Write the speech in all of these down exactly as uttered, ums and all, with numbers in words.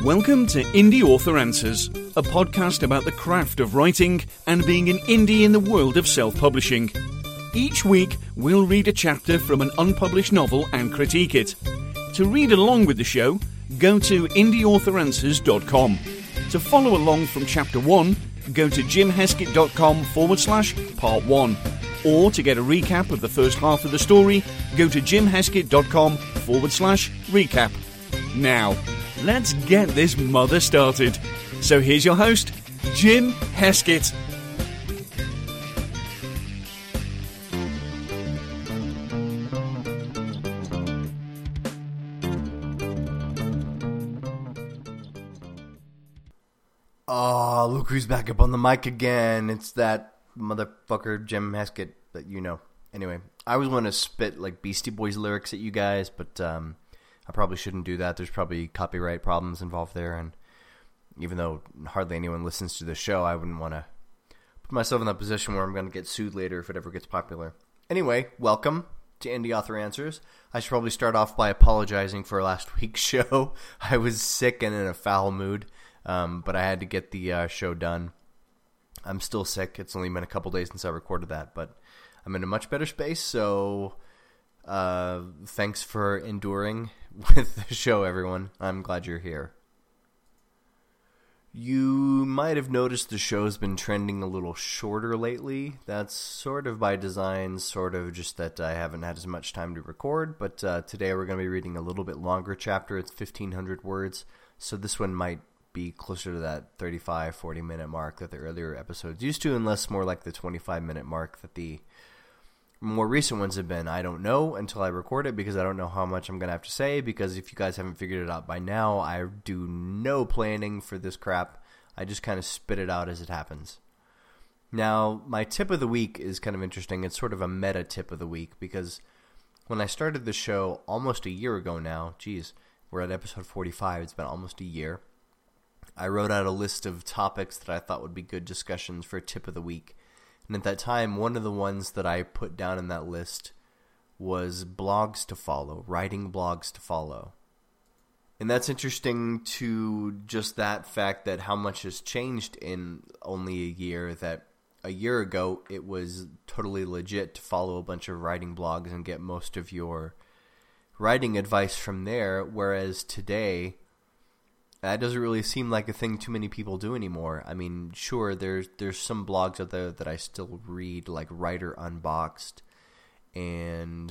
Welcome to Indie Author Answers, a podcast about the craft of writing and being an indie in the world of self-publishing. Each week, we'll read a chapter from an unpublished novel and critique it. To read along with the show, go to indie author answers dot com. To follow along from chapter one, go to jimheskett.com forward slash part one. Or to get a recap of the first half of the story, go to jimheskett.com forward slash recap. Now, let's get this mother started. So here's your host, Jim Heskett. Oh, look who's back up on the mic again. It's that motherfucker Jim Heskett that you know. Anyway, I always want to spit like Beastie Boys lyrics at you guys, but um, I probably shouldn't do that. There's probably copyright problems involved there, and even though hardly anyone listens to the show, I wouldn't want to put myself in that position where I'm going to get sued later if it ever gets popular. Anyway, welcome to Indie Author Answers. I should probably start off by apologizing for last week's show. I was sick and in a foul mood. Um, but I had to get the uh, show done. I'm still sick. It's only been a couple days since I recorded that, but I'm in a much better space, so uh, thanks for enduring with the show, everyone. I'm glad you're here. You might have noticed the show's been trending a little shorter lately. That's sort of by design, sort of just that I haven't had as much time to record, but uh, today we're going to be reading a little bit longer chapter. It's fifteen hundred words, so this one might be closer to that thirty-five, forty minute mark that the earlier episodes used to, and less more like the twenty-five minute mark that the more recent ones have been. I don't know until I record it because I don't know how much I'm going to have to say, because if you guys haven't figured it out by now, I do no planning for this crap. I just kind of spit it out as it happens. Now, my tip of the week is kind of interesting. It's sort of a meta tip of the week because when I started the show almost a year ago now, geez, we're at episode forty-five, it's been almost a year. I wrote out a list of topics that I thought would be good discussions for tip of the week. And at that time, one of the ones that I put down in that list was blogs to follow, writing blogs to follow. And that's interesting to just that fact that how much has changed in only a year, that a year ago it was totally legit to follow a bunch of writing blogs and get most of your writing advice from there, whereas today that doesn't really seem like a thing too many people do anymore. I mean, sure, there's there's some blogs out there that I still read, like Writer Unboxed, and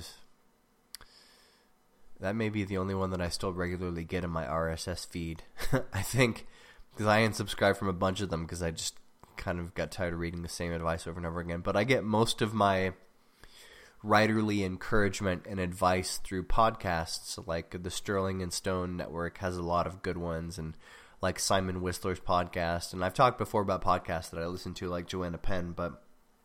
that may be the only one that I still regularly get in my R S S feed. I think, because I unsubscribed from a bunch of them because I just kind of got tired of reading the same advice over and over again. But I get most of my writerly encouragement and advice through podcasts, like the Sterling and Stone Network has a lot of good ones, and like Simon Whistler's podcast. And I've talked before about podcasts that I listen to, like Joanna Penn, but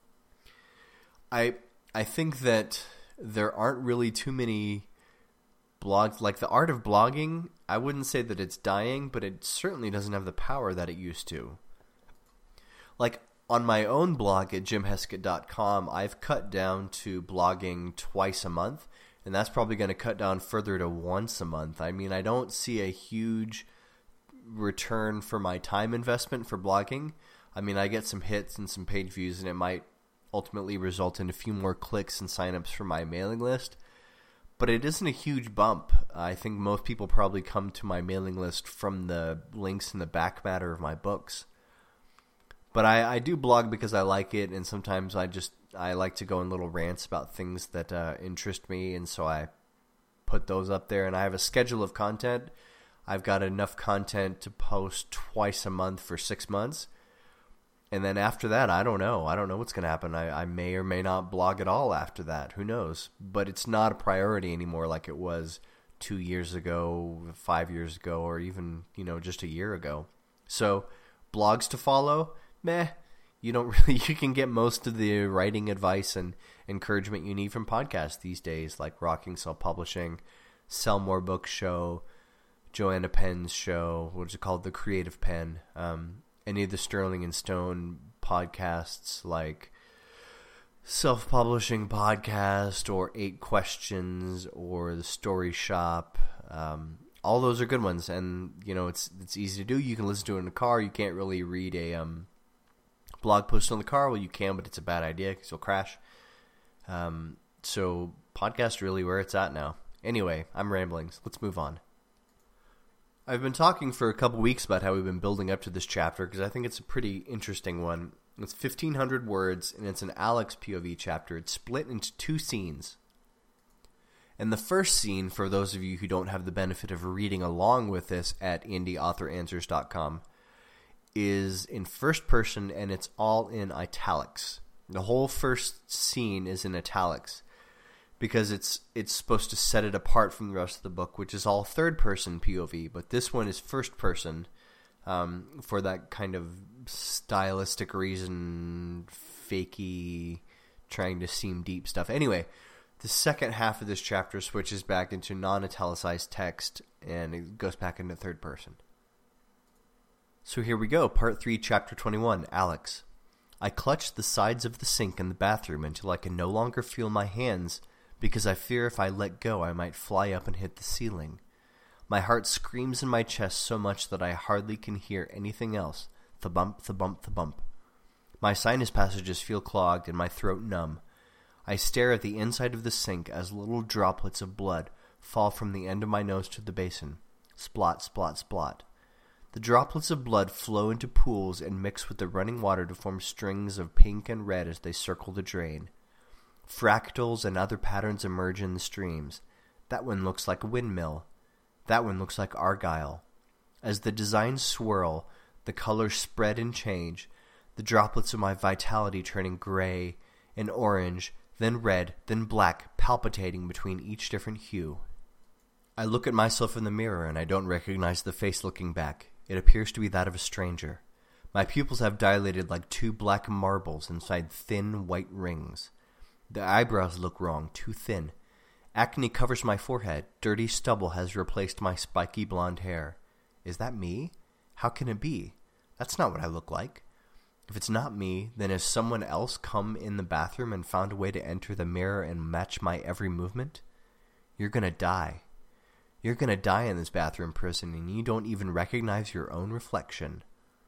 I I think that there aren't really too many blogs. Like the art of blogging, I wouldn't say that it's dying, but it certainly doesn't have the power that it used to. Like on my own blog at jim heskett dot com, I've cut down to blogging twice a month, and that's probably going to cut down further to once a month. I mean, I don't see a huge return for my time investment for blogging. I mean, I get some hits and some page views, and it might ultimately result in a few more clicks and signups for my mailing list, but it isn't a huge bump. I think most people probably come to my mailing list from the links in the back matter of my books. But I, I do blog because I like it, and sometimes I just I like to go in little rants about things that uh, interest me, and so I put those up there. And I have a schedule of content. I've got enough content to post twice a month for six months. And then after that, I don't know. I don't know what's going to happen. I, I may or may not blog at all after that. Who knows? But it's not a priority anymore like it was two years ago, five years ago, or even, you know, just a year ago. So blogs to follow? Meh, you don't really, you can get most of the writing advice and encouragement you need from podcasts these days, like Rocking Self-Publishing, Sell More Books Show, Joanna Penn's show, what is it called, The Creative Pen, um, any of the Sterling and Stone podcasts like Self-Publishing Podcast or Eight Questions or The Story Shop. Um, all those are good ones, and you know it's it's easy to do. You can listen to it in the car. You can't really read a um, blog post in the car. Well, you can, but it's a bad idea because you'll crash. Um, so podcast really where it's at now. Anyway, I'm rambling. So let's move on. I've been talking for a couple weeks about how we've been building up to this chapter because I think it's a pretty interesting one. It's fifteen hundred words, and it's an Alex P O V chapter. It's split into two scenes. And the first scene, for those of you who don't have the benefit of reading along with this at indie author answers dot com, is in first person, and it's all in italics. The whole first scene is in italics because it's it's supposed to set it apart from the rest of the book, which is all third person P O V, but this one is first person um, for that kind of stylistic reason, fakey, trying to seem deep stuff. Anyway, the second half of this chapter switches back into non-italicized text, and it goes back into third person. So here we go, Part three, Chapter twenty-one, Alex. I clutch the sides of the sink in the bathroom until I can no longer feel my hands because I fear if I let go I might fly up and hit the ceiling. My heart screams in my chest so much that I hardly can hear anything else. Thump, thump, thump. My sinus passages feel clogged and my throat numb. I stare at the inside of the sink as little droplets of blood fall from the end of my nose to the basin. Splot, splot, splot. The droplets of blood flow into pools and mix with the running water to form strings of pink and red as they circle the drain. Fractals and other patterns emerge in the streams. That one looks like a windmill. That one looks like Argyle. As the designs swirl, the colors spread and change, the droplets of my vitality turning gray and orange, then red, then black, palpitating between each different hue. I look at myself in the mirror and I don't recognize the face looking back. It appears to be that of a stranger. My pupils have dilated like two black marbles inside thin white rings. The eyebrows look wrong, too thin. Acne covers my forehead. Dirty stubble has replaced my spiky blonde hair. Is that me? How can it be? That's not what I look like. If it's not me, then has someone else come in the bathroom and found a way to enter the mirror and match my every movement? You're gonna die. You're gonna die in this bathroom prison, and you don't even recognize your own reflection.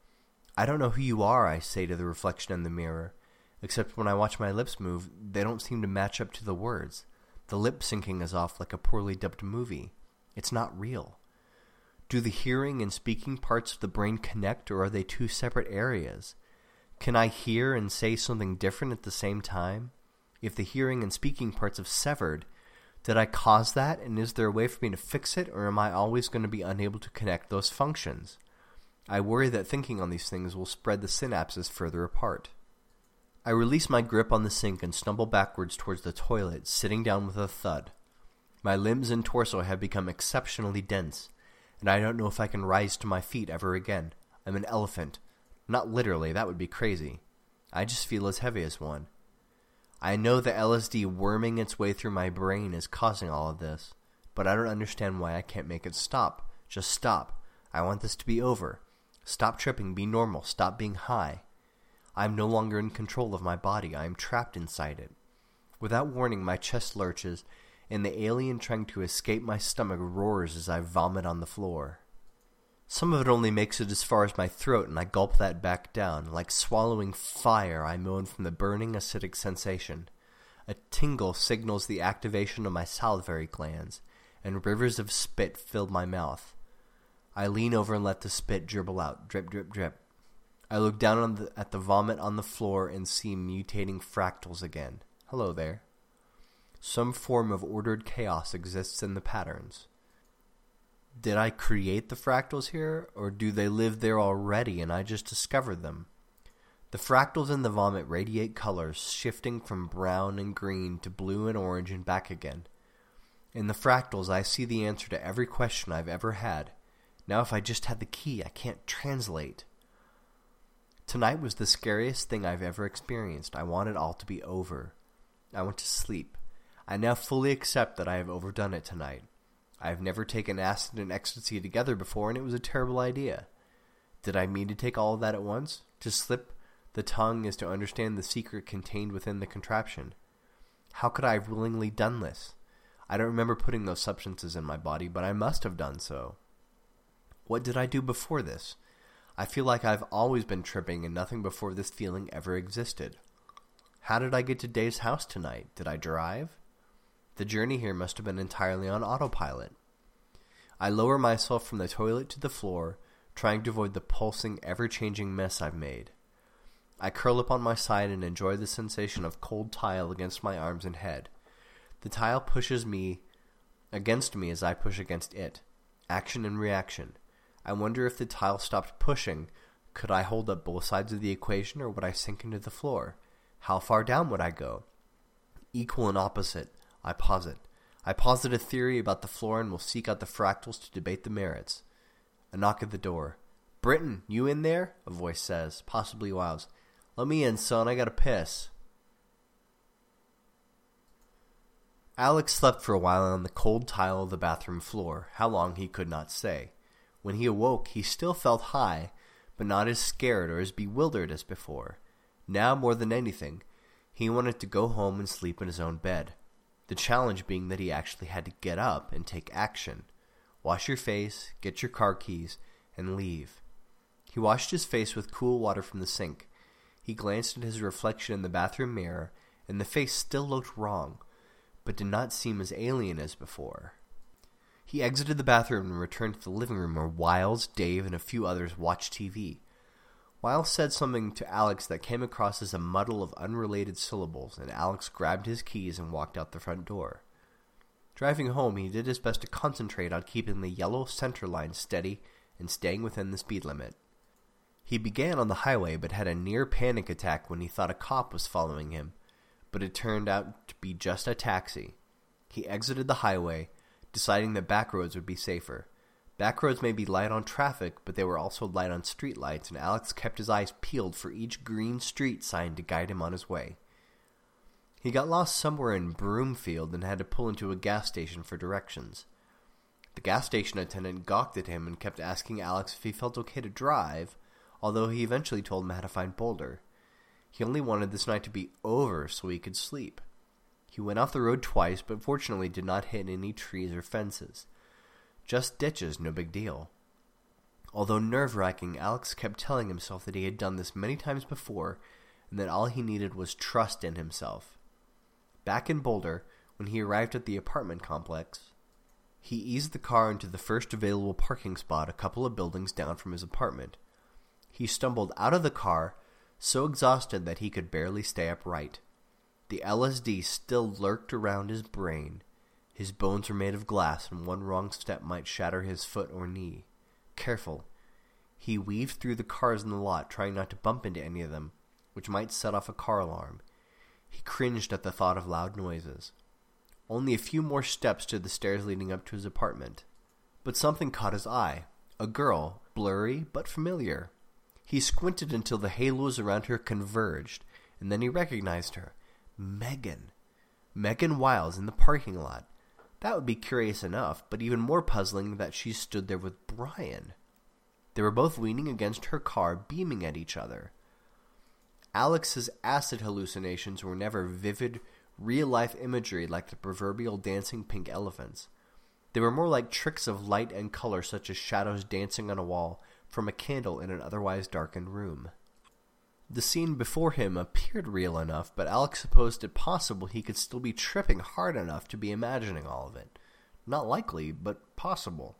I don't know who you are, I say to the reflection in the mirror, except when I watch my lips move, they don't seem to match up to the words. The lip syncing is off like a poorly dubbed movie. It's not real. Do the hearing and speaking parts of the brain connect, or are they two separate areas? Can I hear and say something different at the same time? If the hearing and speaking parts have severed, did I cause that, and is there a way for me to fix it, or am I always going to be unable to connect those functions? I worry that thinking on these things will spread the synapses further apart. I release my grip on the sink and stumble backwards towards the toilet, sitting down with a thud. My limbs and torso have become exceptionally dense, and I don't know if I can rise to my feet ever again. I'm an elephant. Not literally, that would be crazy. I just feel as heavy as one. I know the L S D worming its way through my brain is causing all of this, but I don't understand why I can't make it stop. Just stop. I want this to be over. Stop tripping, be normal, stop being high. I am no longer in control of my body, I am trapped inside it. Without warning, my chest lurches, and the alien trying to escape my stomach roars as I vomit on the floor. Some of it only makes it as far as my throat, and I gulp that back down. Like swallowing fire, I moan from the burning acidic sensation. A tingle signals the activation of my salivary glands, and rivers of spit fill my mouth. I lean over and let the spit dribble out, drip, drip, drip. I look down on the, at the vomit on the floor and see mutating fractals again. Hello there. Some form of ordered chaos exists in the patterns. Did I create the fractals here, or do they live there already and I just discovered them? The fractals in the vomit radiate colors, shifting from brown and green to blue and orange and back again. In the fractals, I see the answer to every question I've ever had. Now if I just had the key, I can't translate. Tonight was the scariest thing I've ever experienced. I want it all to be over. I want to sleep. I now fully accept that I have overdone it tonight. I have never taken acid and ecstasy together before, and it was a terrible idea. Did I mean to take all of that at once? To slip the tongue is to understand the secret contained within the contraption. How could I have willingly done this? I don't remember putting those substances in my body, but I must have done so. What did I do before this? I feel like I've always been tripping and nothing before this feeling ever existed. How did I get to Dave's house tonight? Did I drive? The journey here must have been entirely on autopilot. I lower myself from the toilet to the floor, trying to avoid the pulsing, ever-changing mess I've made. I curl up on my side and enjoy the sensation of cold tile against my arms and head. The tile pushes me against me as I push against it. Action and reaction. I wonder if the tile stopped pushing. Could I hold up both sides of the equation, or would I sink into the floor? How far down would I go? Equal and opposite, I posit. I posit a theory about the floor and will seek out the fractals to debate the merits. A knock at the door. "Britton, you in there?" a voice says, possibly Wiles. "Let me in, son, I gotta piss." Alex slept for a while on the cold tile of the bathroom floor, how long he could not say. When he awoke, he still felt high, but not as scared or as bewildered as before. Now, more than anything, he wanted to go home and sleep in his own bed. The challenge being that he actually had to get up and take action. Wash your face, get your car keys, and leave. He washed his face with cool water from the sink. He glanced at his reflection in the bathroom mirror, and the face still looked wrong, but did not seem as alien as before. He exited the bathroom and returned to the living room where Wiles, Dave, and a few others watched T V. Wiles said something to Alex that came across as a muddle of unrelated syllables, and Alex grabbed his keys and walked out the front door. Driving home, he did his best to concentrate on keeping the yellow center line steady and staying within the speed limit. He began on the highway but had a near panic attack when he thought a cop was following him, but it turned out to be just a taxi. He exited the highway, deciding that back roads would be safer. Back roads may be light on traffic, but they were also light on street lights, and Alex kept his eyes peeled for each green street sign to guide him on his way. He got lost somewhere in Broomfield and had to pull into a gas station for directions. The gas station attendant gawked at him and kept asking Alex if he felt okay to drive, although he eventually told him how to find Boulder. He only wanted this night to be over so he could sleep. He went off the road twice, but fortunately did not hit any trees or fences. Just ditches, no big deal. Although nerve-wracking, Alex kept telling himself that he had done this many times before, and that all he needed was trust in himself. Back in Boulder, when he arrived at the apartment complex, he eased the car into the first available parking spot a couple of buildings down from his apartment. He stumbled out of the car, so exhausted that he could barely stay upright. The L S D still lurked around his brain. His bones were made of glass, and one wrong step might shatter his foot or knee. Careful. He weaved through the cars in the lot, trying not to bump into any of them, which might set off a car alarm. He cringed at the thought of loud noises. Only a few more steps to the stairs leading up to his apartment. But something caught his eye. A girl, blurry but familiar. He squinted until the halos around her converged, and then he recognized her. Megan. Megan Wiles in the parking lot. That would be curious enough, but even more puzzling that she stood there with Brian. They were both leaning against her car, beaming at each other. Alex's acid hallucinations were never vivid, real-life imagery like the proverbial dancing pink elephants. They were more like tricks of light and color, such as shadows dancing on a wall from a candle in an otherwise darkened room. The scene before him appeared real enough, but Alex supposed it possible he could still be tripping hard enough to be imagining all of it. Not likely, but possible.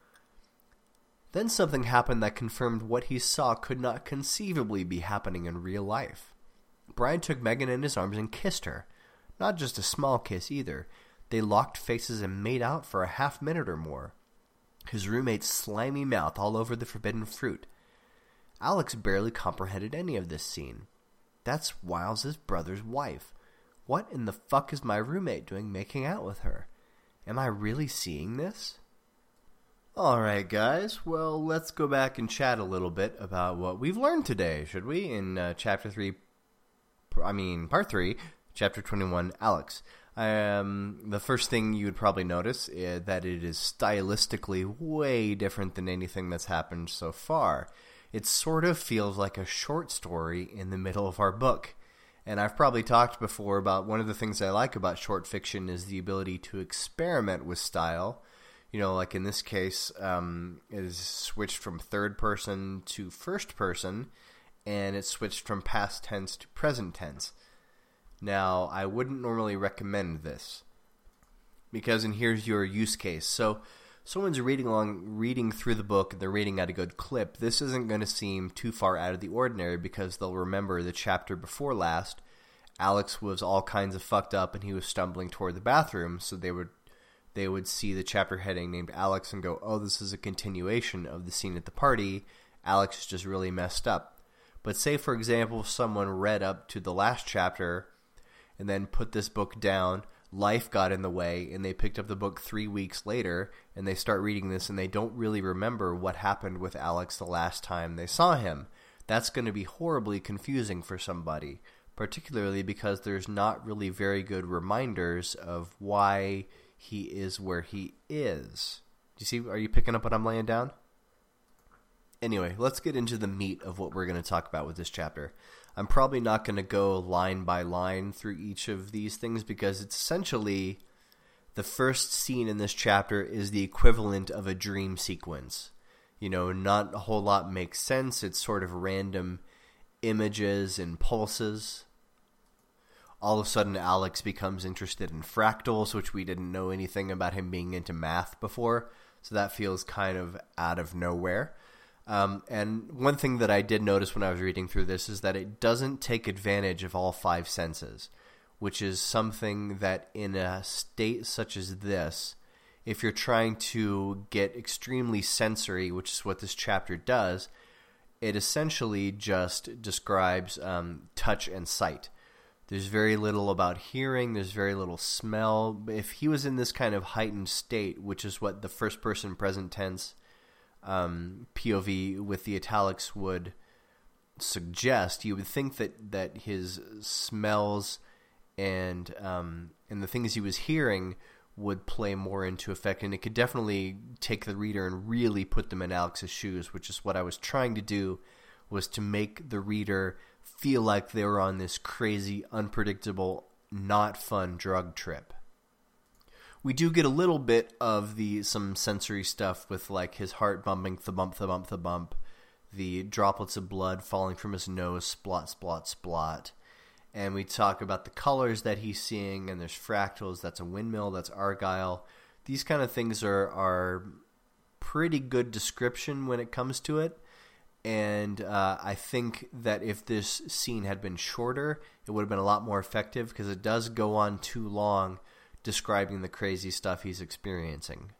Then something happened that confirmed what he saw could not conceivably be happening in real life. Brian took Megan in his arms and kissed her. Not just a small kiss either. They locked faces and made out for a half minute or more. His roommate's slimy mouth all over the forbidden fruit. Alex barely comprehended any of this scene. That's Wiles' brother's wife. What in the fuck is my roommate doing making out with her? Am I really seeing this? Alright guys, well let's go back and chat a little bit about what we've learned today, should we? In uh, chapter three, I mean part three, chapter twenty-one, Alex. Um, the first thing you would probably notice is that it is stylistically way different than anything that's happened so far. It sort of feels like a short story in the middle of our book. And I've probably talked before about one of the things I like about short fiction is the ability to experiment with style. You know, like in this case, um, it is switched from third person to first person, and it's switched from past tense to present tense. Now, I wouldn't normally recommend this, because, and here's your use case. So, someone's reading along, reading through the book, and they're reading at a good clip. This isn't going to seem too far out of the ordinary, because they'll remember the chapter before last, Alex was all kinds of fucked up, and he was stumbling toward the bathroom, so they would they would see the chapter heading named Alex and go, oh, this is a continuation of the scene at the party. Alex is just really messed up. But say, for example, if someone read up to the last chapter and then put this book down, life got in the way, and they picked up the book three weeks later, and they start reading this, and they don't really remember what happened with Alex the last time they saw him. That's going to be horribly confusing for somebody, particularly because there's not really very good reminders of why he is where he is. Do you see? Are you picking up what I'm laying down? Anyway, let's get into the meat of what we're going to talk about with this chapter. I'm probably not going to go line by line through each of these things because it's essentially the first scene in this chapter is the equivalent of a dream sequence. You know, not a whole lot makes sense. It's sort of random images and pulses. All of a sudden, Alex becomes interested in fractals, which we didn't know anything about him being into math before. So that feels kind of out of nowhere. Um, and one thing that I did notice when I was reading through this is that it doesn't take advantage of all five senses, which is something that in a state such as this, if you're trying to get extremely sensory, which is what this chapter does, it essentially just describes um, touch and sight. There's very little about hearing. There's very little smell. If he was in this kind of heightened state, which is what the first-person present tense um, P O V with the italics would suggest, you would think that, that his smells and um, and the things he was hearing would play more into effect. And it could definitely take the reader and really put them in Alex's shoes, which is what I was trying to do, was to make the reader feel like they were on this crazy, unpredictable, not fun drug trip. We do get a little bit of the some sensory stuff with like his heart bumping, thump, thump, thump, the droplets of blood falling from his nose, splot, splot, splot. And we talk about the colors that he's seeing, and there's fractals, that's a windmill, that's Argyle. These kind of things are, are pretty good description when it comes to it. And uh, I think that if this scene had been shorter, it would have been a lot more effective because it does go on too long describing the crazy stuff he's experiencing.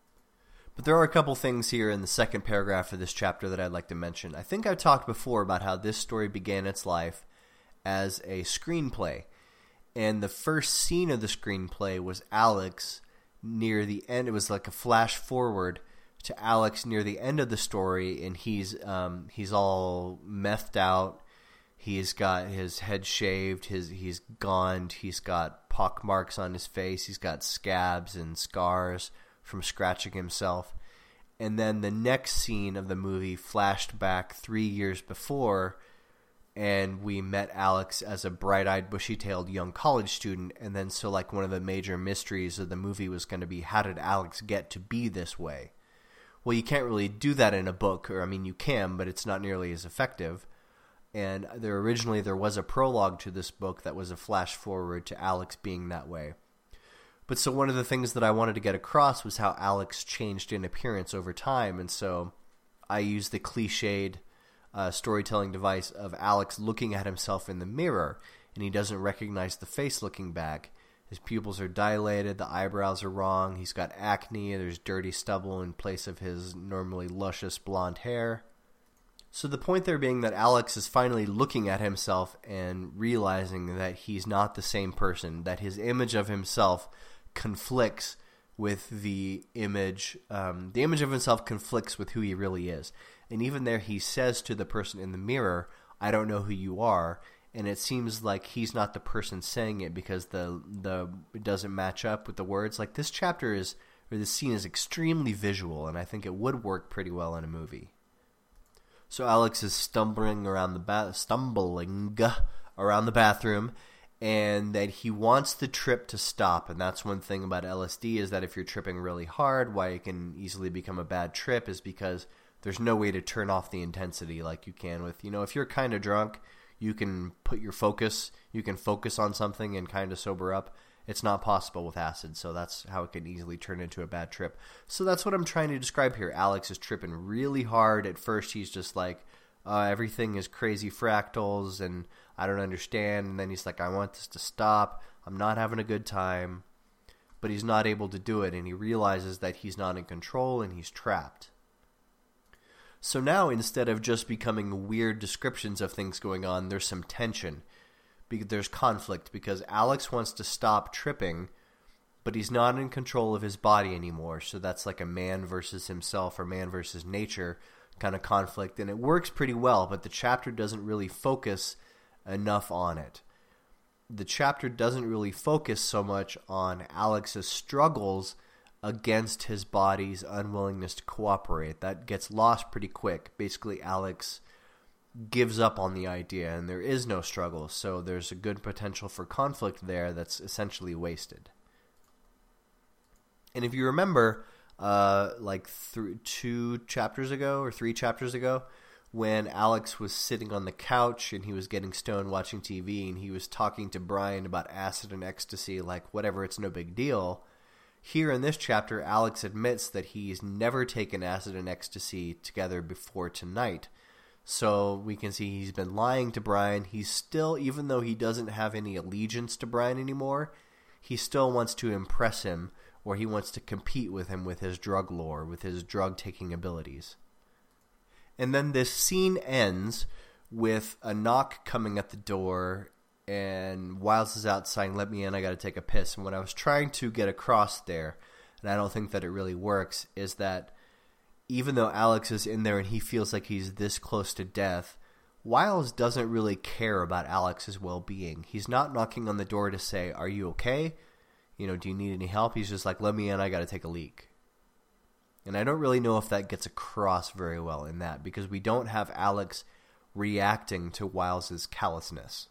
But there are a couple things here in the second paragraph of this chapter that I'd like to mention. I think I've talked before about how this story began its life as a screenplay. And the first scene of the screenplay was Alex near the end. It was like a flash forward to Alex near the end of the story, and he's um, he's all methed out. He's got his head shaved. His he's gaunt. He's got pock marks on his face. He's got scabs and scars from scratching himself. And then the next scene of the movie flashed back three years before, and we met Alex as a bright-eyed, bushy-tailed young college student. And then so like one of the major mysteries of the movie was going to be, how did Alex get to be this way? Well, you can't really do that in a book, or I mean you can, but it's not nearly as effective. And there originally there was a prologue to this book that was a flash forward to Alex being that way. But so one of the things that I wanted to get across was how Alex changed in appearance over time, and so I used the cliched uh, storytelling device of Alex looking at himself in the mirror, and he doesn't recognize the face looking back. His pupils are dilated, the eyebrows are wrong, he's got acne, there's dirty stubble in place of his normally luscious blonde hair. So the point there being that Alex is finally looking at himself and realizing that he's not the same person, that his image of himself conflicts with the image, um, the image of himself conflicts with who he really is. And even there he says to the person in the mirror, I don't know who you are. And it seems like he's not the person saying it because the the it doesn't match up with the words. Like this chapter is, or this scene is extremely visual, and I think it would work pretty well in a movie. So Alex is stumbling around the ba- stumbling around the bathroom, and that he wants the trip to stop. And that's one thing about L S D, is that if you're tripping really hard, why it can easily become a bad trip is because there's no way to turn off the intensity like you can with, you know, if you're kind of drunk, you can put your focus, you can focus on something and kind of sober up. It's not possible with acid, so that's how it can easily turn into a bad trip. So that's what I'm trying to describe here. Alex is tripping really hard. At first, he's just like, uh, everything is crazy fractals, and I don't understand. And then he's like, I want this to stop. I'm not having a good time. But he's not able to do it, and he realizes that he's not in control, and he's trapped. So now, instead of just becoming weird descriptions of things going on, there's some tension. There's conflict, because Alex wants to stop tripping, but he's not in control of his body anymore. So that's like a man versus himself, or man versus nature kind of conflict. And it works pretty well, but the chapter doesn't really focus enough on it. The chapter doesn't really focus so much on Alex's struggles against his body's unwillingness to cooperate. That gets lost pretty quick. Basically, Alex gives up on the idea, and there is no struggle, so there's a good potential for conflict there that's essentially wasted. And if you remember, uh, like th- two chapters ago, or three chapters ago, when Alex was sitting on the couch and he was getting stoned watching T V, and he was talking to Brian about acid and ecstasy, like, whatever, it's no big deal. Here in this chapter, Alex admits that he's never taken acid and ecstasy together before tonight. So we can see he's been lying to Brian. He's still, even though he doesn't have any allegiance to Brian anymore, he still wants to impress him, or he wants to compete with him with his drug lore, with his drug-taking abilities. And then this scene ends with a knock coming at the door, and Wiles is out saying, let me in, I gotta take a piss. And what I was trying to get across there, and I don't think that it really works, is that even though Alex is in there and he feels like he's this close to death, Wiles doesn't really care about Alex's well-being. He's not knocking on the door to say, are you okay? You know, do you need any help? He's just like, let me in, I gotta take a leak. And I don't really know if that gets across very well in that, because we don't have Alex reacting to Wiles's callousness.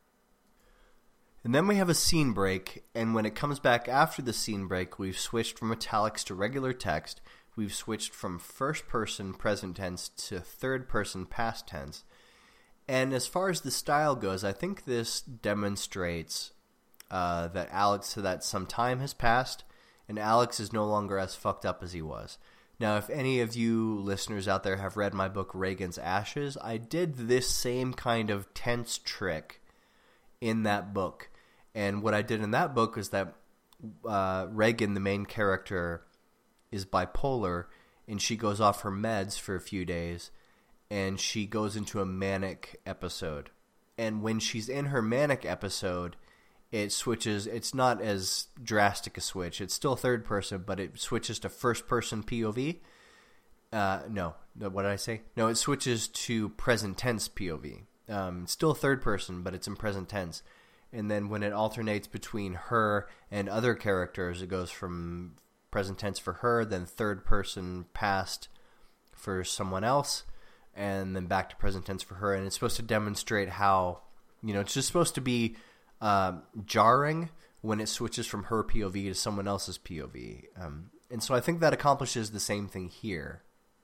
And then we have a scene break, and when it comes back after the scene break, we've switched from italics to regular text. We've switched from first-person present tense to third-person past tense. And as far as the style goes, I think this demonstrates uh, that Alex, that some time has passed, and Alex is no longer as fucked up as he was. Now, if any of you listeners out there have read my book, Reagan's Ashes, I did this same kind of tense trick in that book. And what I did in that book was that uh, Reagan, the main character, is bipolar, and she goes off her meds for a few days, and she goes into a manic episode. And when she's in her manic episode, it switches. It's not as drastic a switch. It's still third person, but it switches to first person P O V. Uh, no, what did I say? No, it switches to present tense P O V. Um, still third person, but it's in present tense. And then when it alternates between her and other characters, it goes from present tense for her, then third person past for someone else, and then back to present tense for her. And it's supposed to demonstrate how, you know, it's just supposed to be uh, jarring when it switches from her P O V to someone else's P O V. Um, and so I think that accomplishes the same thing here.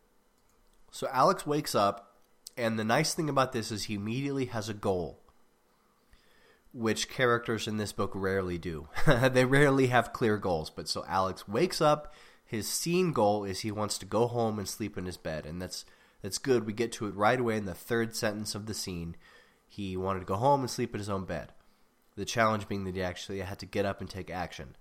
So Alex wakes up, and the nice thing about this is he immediately has a goal, which characters in this book rarely do. They rarely have clear goals. But so Alex wakes up, his scene goal is he wants to go home and sleep in his bed. And that's that's good. We get to it right away in the third sentence of the scene. He wanted to go home and sleep in his own bed. The challenge being that he actually had to get up and take action.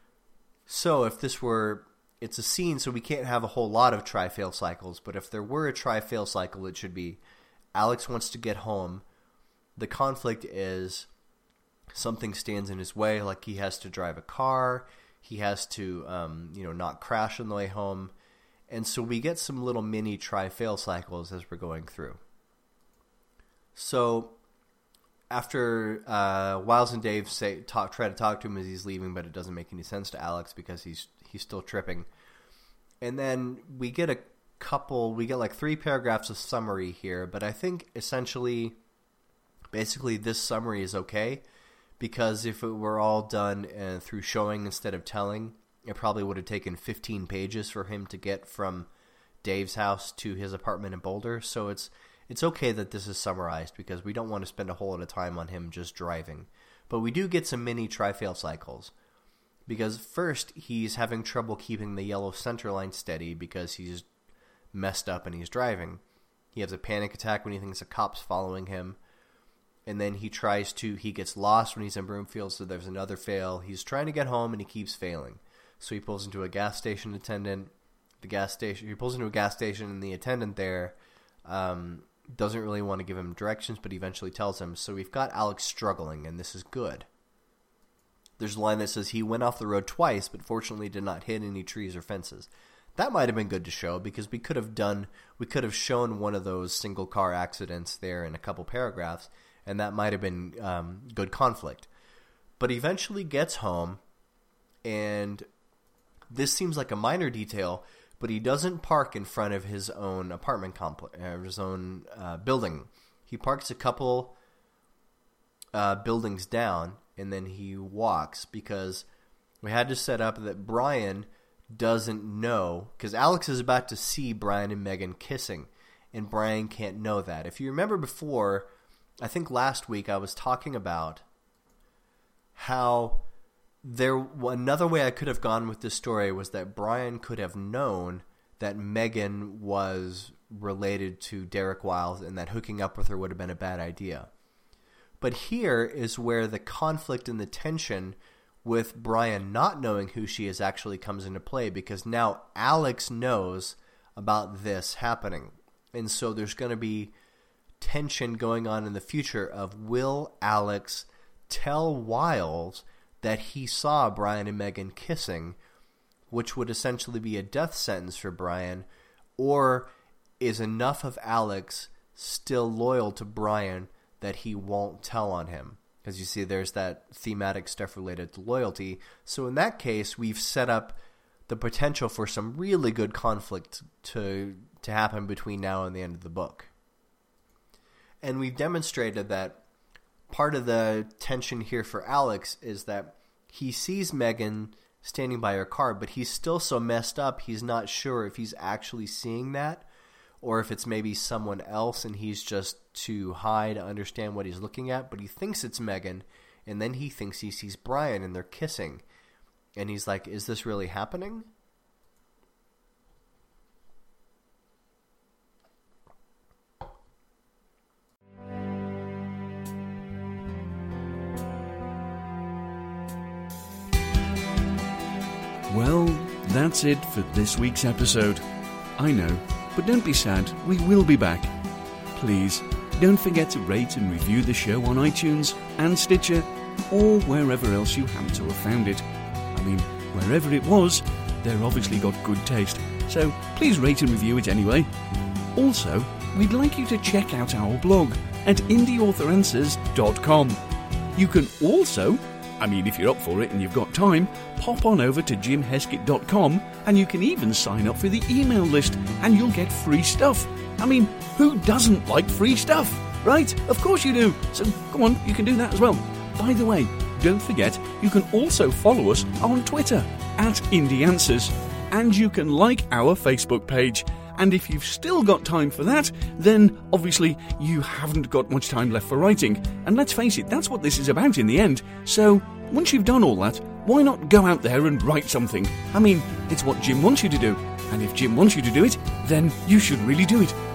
So if this were, it's a scene, so we can't have a whole lot of try-fail cycles. But if there were a try-fail cycle, it should be Alex wants to get home. The conflict is something stands in his way, like he has to drive a car, he has to, um, you know, not crash on the way home, and so we get some little mini try-fail cycles as we're going through. So after uh, Wiles and Dave say talk, try to talk to him as he's leaving, but it doesn't make any sense to Alex because he's he's still tripping, and then we get a couple, we get like three paragraphs of summary here, but I think essentially basically this summary is okay, because if it were all done uh, through showing instead of telling, it probably would have taken fifteen pages for him to get from Dave's house to his apartment in Boulder. So it's it's okay that this is summarized, because we don't want to spend a whole lot of time on him just driving. But we do get some mini tri-fail cycles, because first he's having trouble keeping the yellow center line steady because he's messed up and he's driving. He has a panic attack when he thinks a cop's following him. And then he tries to, he gets lost when he's in Broomfield, so there's another fail. He's trying to get home and he keeps failing. So he pulls into a gas station attendant. The gas station, he pulls into a gas station and the attendant there um, doesn't really want to give him directions, but eventually tells him. So we've got Alex struggling, and this is good. There's a line that says he went off the road twice, but fortunately did not hit any trees or fences. That might have been good to show, because we could have done, we could have shown one of those single car accidents there in a couple paragraphs, and that might have been um, good conflict. But eventually gets home, and this seems like a minor detail, but he doesn't park in front of his own apartment complex, uh, his own uh, building. He parks a couple uh, buildings down, and then he walks, because we had to set up that Brian doesn't know, because Alex is about to see Brian and Megan kissing, and Brian can't know that. If you remember before, I think last week I was talking about how there another way I could have gone with this story was that Brian could have known that Megan was related to Derek Wiles and that hooking up with her would have been a bad idea. But here is where the conflict and the tension with Brian not knowing who she is actually comes into play, because now Alex knows about this happening. And so there's going to be tension going on in the future of, will Alex tell Wiles that he saw Brian and Megan kissing, which would essentially be a death sentence for Brian, or is enough of Alex still loyal to Brian that he won't tell on him? Because you see there's that thematic stuff related to loyalty. So in that case, we've set up the potential for some really good conflict to to happen between now and the end of the book. And we've demonstrated that part of the tension here for Alex is that he sees Megan standing by her car, but he's still so messed up, he's not sure if he's actually seeing that or if it's maybe someone else and he's just too high to understand what he's looking at. But he thinks it's Megan, and then he thinks he sees Brian and they're kissing. And he's like, is this really happening? Well, that's it for this week's episode. I know, but don't be sad, we will be back. Please, don't forget to rate and review the show on iTunes and Stitcher, or wherever else you happen to have found it. I mean, wherever it was, they're obviously got good taste, so please rate and review it anyway. Also, we'd like you to check out our blog at indie author answers dot com. You can also, I mean, if you're up for it and you've got time, pop on over to jim heskett dot com and you can even sign up for the email list and you'll get free stuff. I mean, who doesn't like free stuff, right? Of course you do. So come on, you can do that as well. By the way, don't forget, you can also follow us on Twitter at Indie Answers, and you can like our Facebook page. And if you've still got time for that, then obviously you haven't got much time left for writing. And let's face it, that's what this is about in the end. So once you've done all that, why not go out there and write something? I mean, it's what Jim wants you to do. And if Jim wants you to do it, then you should really do it.